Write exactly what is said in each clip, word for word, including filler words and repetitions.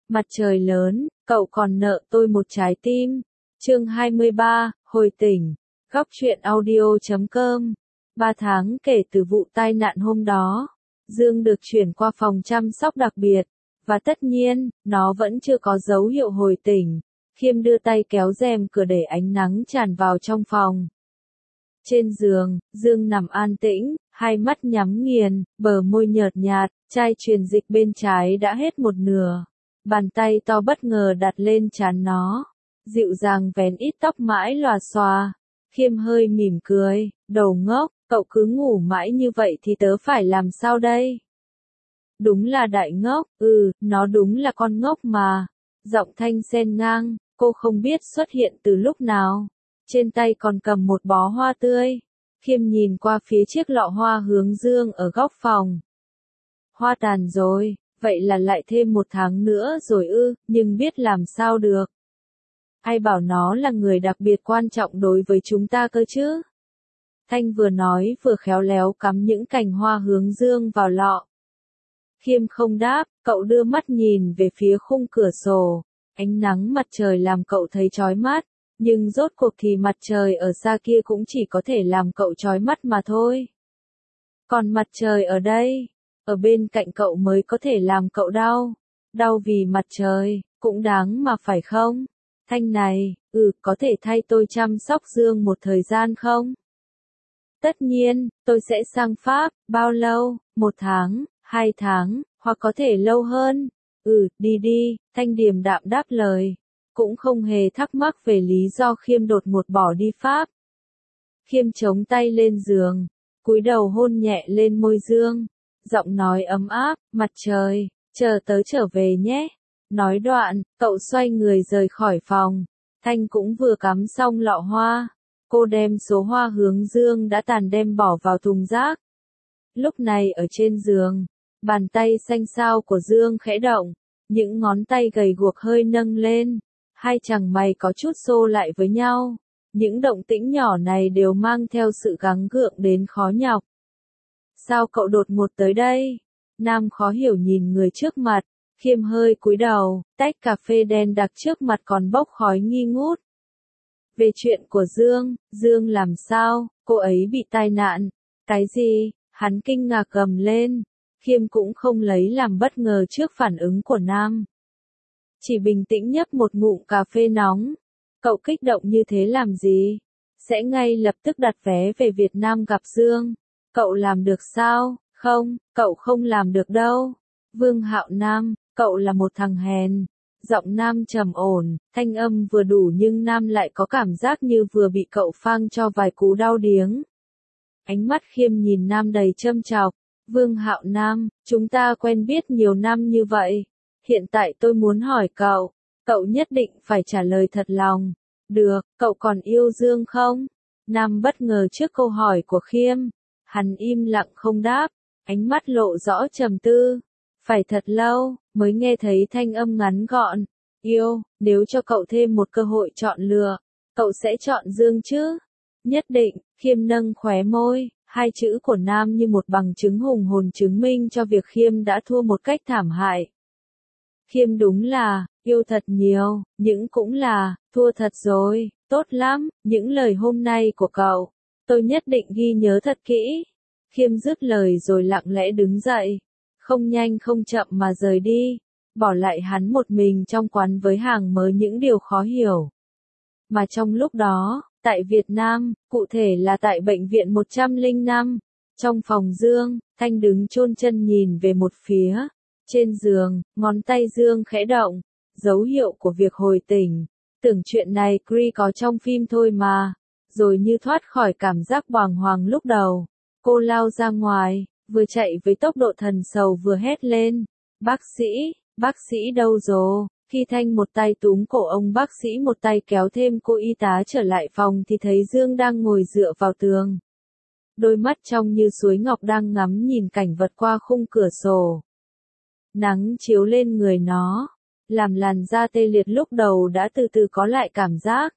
Mặt trời lớn, cậu còn nợ tôi một trái tim. Chương hai mươi ba, hồi tỉnh. Góc truyện audio chấm com. Ba tháng kể từ vụ tai nạn hôm đó, Dương được chuyển qua phòng chăm sóc đặc biệt, và tất nhiên, nó vẫn chưa có dấu hiệu hồi tỉnh. Khiêm đưa tay kéo rèm cửa để ánh nắng tràn vào trong phòng. Trên giường, Dương nằm an tĩnh, hai mắt nhắm nghiền, bờ môi nhợt nhạt, chai truyền dịch bên trái đã hết một nửa. Bàn tay to bất ngờ đặt lên trán nó, dịu dàng vén ít tóc mãi lòa xòa. Khiêm hơi mỉm cười, đầu ngốc, cậu cứ ngủ mãi như vậy thì tớ phải làm sao đây? Đúng là đại ngốc, ừ, nó đúng là con ngốc mà. Giọng Thanh xen ngang, cô không biết xuất hiện từ lúc nào. Trên tay còn cầm một bó hoa tươi. Khiêm nhìn qua phía chiếc lọ hoa hướng dương ở góc phòng. Hoa tàn rồi, vậy là lại thêm một tháng nữa rồi ư, nhưng biết làm sao được. Ai bảo nó là người đặc biệt quan trọng đối với chúng ta cơ chứ? Thanh vừa nói vừa khéo léo cắm những cành hoa hướng dương vào lọ. Khiêm không đáp, cậu đưa mắt nhìn về phía khung cửa sổ. Ánh nắng mặt trời làm cậu thấy chói mắt, nhưng rốt cuộc thì mặt trời ở xa kia cũng chỉ có thể làm cậu chói mắt mà thôi. Còn mặt trời ở đây, ở bên cạnh cậu mới có thể làm cậu đau. Đau vì mặt trời, cũng đáng mà phải không? Thanh này, ừ, có thể thay tôi chăm sóc Dương một thời gian không? Tất nhiên, tôi sẽ sang Pháp, bao lâu, một tháng, hai tháng, hoặc có thể lâu hơn. Ừ, đi đi, Thanh điềm đạm đáp lời. Cũng không hề thắc mắc về lý do Khiêm đột ngột bỏ đi Pháp. Khiêm chống tay lên giường, cúi đầu hôn nhẹ lên môi Dương. Giọng nói ấm áp, mặt trời, chờ tớ trở về nhé. Nói đoạn, cậu xoay người rời khỏi phòng. Thanh cũng vừa cắm xong lọ hoa. Cô đem số hoa hướng dương đã tàn đem bỏ vào thùng rác. Lúc này ở trên giường, bàn tay xanh xao của Dương khẽ động. Những ngón tay gầy guộc hơi nâng lên. Hai chằng mày có chút xô lại với nhau. Những động tĩnh nhỏ này đều mang theo sự gắng gượng đến khó nhọc. Sao cậu đột ngột tới đây? Nam khó hiểu nhìn người trước mặt. Khiêm hơi cúi đầu, tách cà phê đen đặc trước mặt còn bốc khói nghi ngút. Về chuyện của Dương, Dương làm sao, cô ấy bị tai nạn. Cái gì? Hắn kinh ngạc gầm lên. Khiêm cũng không lấy làm bất ngờ trước phản ứng của Nam. Chỉ bình tĩnh nhấp một ngụm cà phê nóng. Cậu kích động như thế làm gì? Sẽ ngay lập tức đặt vé về Việt Nam gặp Dương. Cậu làm được sao? Không, cậu không làm được đâu. Vương Hạo Nam, cậu là một thằng hèn. Giọng Nam trầm ổn, thanh âm vừa đủ nhưng Nam lại có cảm giác như vừa bị cậu phang cho vài cú đau điếng. Ánh mắt Khiêm nhìn Nam đầy châm chọc. Vương Hạo Nam, chúng ta quen biết nhiều năm như vậy. Hiện tại tôi muốn hỏi cậu, cậu nhất định phải trả lời thật lòng. Được, cậu còn yêu Dương không? Nam bất ngờ trước câu hỏi của Khiêm. Hắn im lặng không đáp, ánh mắt lộ rõ trầm tư. Phải thật lâu, mới nghe thấy thanh âm ngắn gọn. Yêu, nếu cho cậu thêm một cơ hội chọn lựa, cậu sẽ chọn Dương chứ? Nhất định, Khiêm nâng khóe môi, hai chữ của Nam như một bằng chứng hùng hồn chứng minh cho việc Khiêm đã thua một cách thảm hại. Khiêm đúng là, yêu thật nhiều, nhưng cũng là, thua thật rồi, tốt lắm, những lời hôm nay của cậu, tôi nhất định ghi nhớ thật kỹ. Khiêm dứt lời rồi lặng lẽ đứng dậy. Không nhanh không chậm mà rời đi, bỏ lại hắn một mình trong quán với hàng mớ những điều khó hiểu. Mà trong lúc đó, tại Việt Nam, cụ thể là tại bệnh viện một trăm lẻ năm, trong phòng Dương, Thanh đứng chôn chân nhìn về một phía. Trên giường, ngón tay Dương khẽ động, dấu hiệu của việc hồi tỉnh. Tưởng chuyện này Cree có trong phim thôi mà. Rồi như thoát khỏi cảm giác bàng hoàng lúc đầu, cô lao ra ngoài. Vừa chạy với tốc độ thần sầu vừa hét lên. Bác sĩ, bác sĩ đâu rồi? Khi Thanh một tay túm cổ ông bác sĩ một tay kéo thêm cô y tá trở lại phòng thì thấy Dương đang ngồi dựa vào tường. Đôi mắt trong như suối ngọc đang ngắm nhìn cảnh vật qua khung cửa sổ. Nắng chiếu lên người nó, làm làn da tê liệt lúc đầu đã từ từ có lại cảm giác.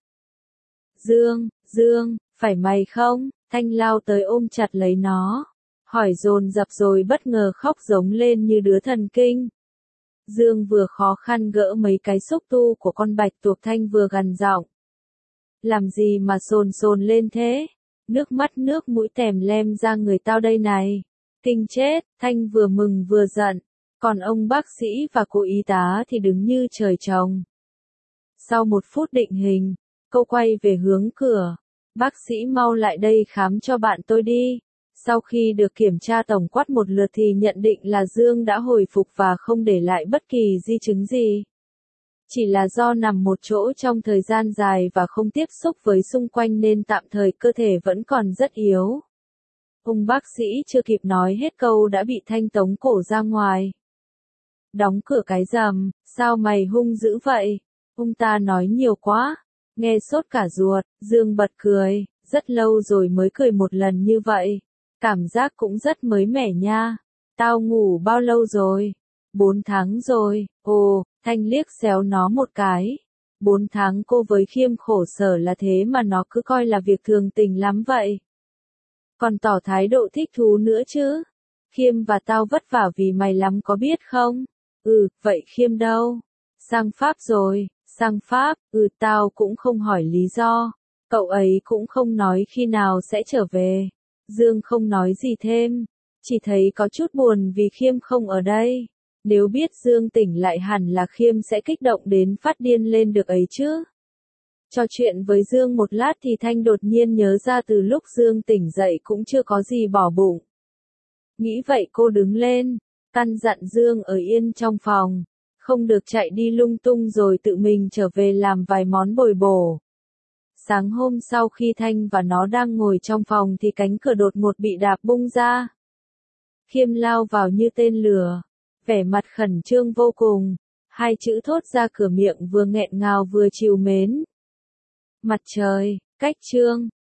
Dương, Dương, phải mày không? Thanh lao tới ôm chặt lấy nó. Hỏi dồn dập rồi bất ngờ khóc giống lên như đứa thần kinh. Dương vừa khó khăn gỡ mấy cái xúc tu của con bạch tuộc, Thanh vừa gằn giọng. Làm gì mà sồn sồn lên thế? Nước mắt nước mũi tèm lem ra người tao đây này. Kinh chết, Thanh vừa mừng vừa giận. Còn ông bác sĩ và cô y tá thì đứng như trời trồng. Sau một phút định hình, cô quay về hướng cửa. Bác sĩ mau lại đây khám cho bạn tôi đi. Sau khi được kiểm tra tổng quát một lượt thì nhận định là Dương đã hồi phục và không để lại bất kỳ di chứng gì. Chỉ là do nằm một chỗ trong thời gian dài và không tiếp xúc với xung quanh nên tạm thời cơ thể vẫn còn rất yếu. Ông bác sĩ chưa kịp nói hết câu đã bị Thanh tống cổ ra ngoài. Đóng cửa cái rầm, sao mày hung dữ vậy? Ông ta nói nhiều quá. Nghe sốt cả ruột, Dương bật cười, rất lâu rồi mới cười một lần như vậy. Cảm giác cũng rất mới mẻ nha. Tao ngủ bao lâu rồi? Bốn tháng rồi. Ồ, Thanh liếc xéo nó một cái. Bốn tháng cô với Khiêm khổ sở là thế mà nó cứ coi là việc thường tình lắm vậy. Còn tỏ thái độ thích thú nữa chứ. Khiêm và tao vất vả vì mày lắm có biết không? Ừ, vậy Khiêm đâu? Sang Pháp rồi. Sang Pháp, ừ tao cũng không hỏi lý do. Cậu ấy cũng không nói khi nào sẽ trở về. Dương không nói gì thêm. Chỉ thấy có chút buồn vì Khiêm không ở đây. Nếu biết Dương tỉnh lại hẳn là Khiêm sẽ kích động đến phát điên lên được ấy chứ. Trò chuyện với Dương một lát thì Thanh đột nhiên nhớ ra từ lúc Dương tỉnh dậy cũng chưa có gì bỏ bụng. Nghĩ vậy cô đứng lên, căn dặn Dương ở yên trong phòng. Không được chạy đi lung tung rồi tự mình trở về làm vài món bồi bổ. Sáng hôm sau khi Thanh và nó đang ngồi trong phòng thì cánh cửa đột ngột bị đạp bung ra. Khiêm lao vào như tên lửa, vẻ mặt khẩn trương vô cùng, hai chữ thốt ra cửa miệng vừa nghẹn ngào vừa trìu mến. Mặt trời, cách trương.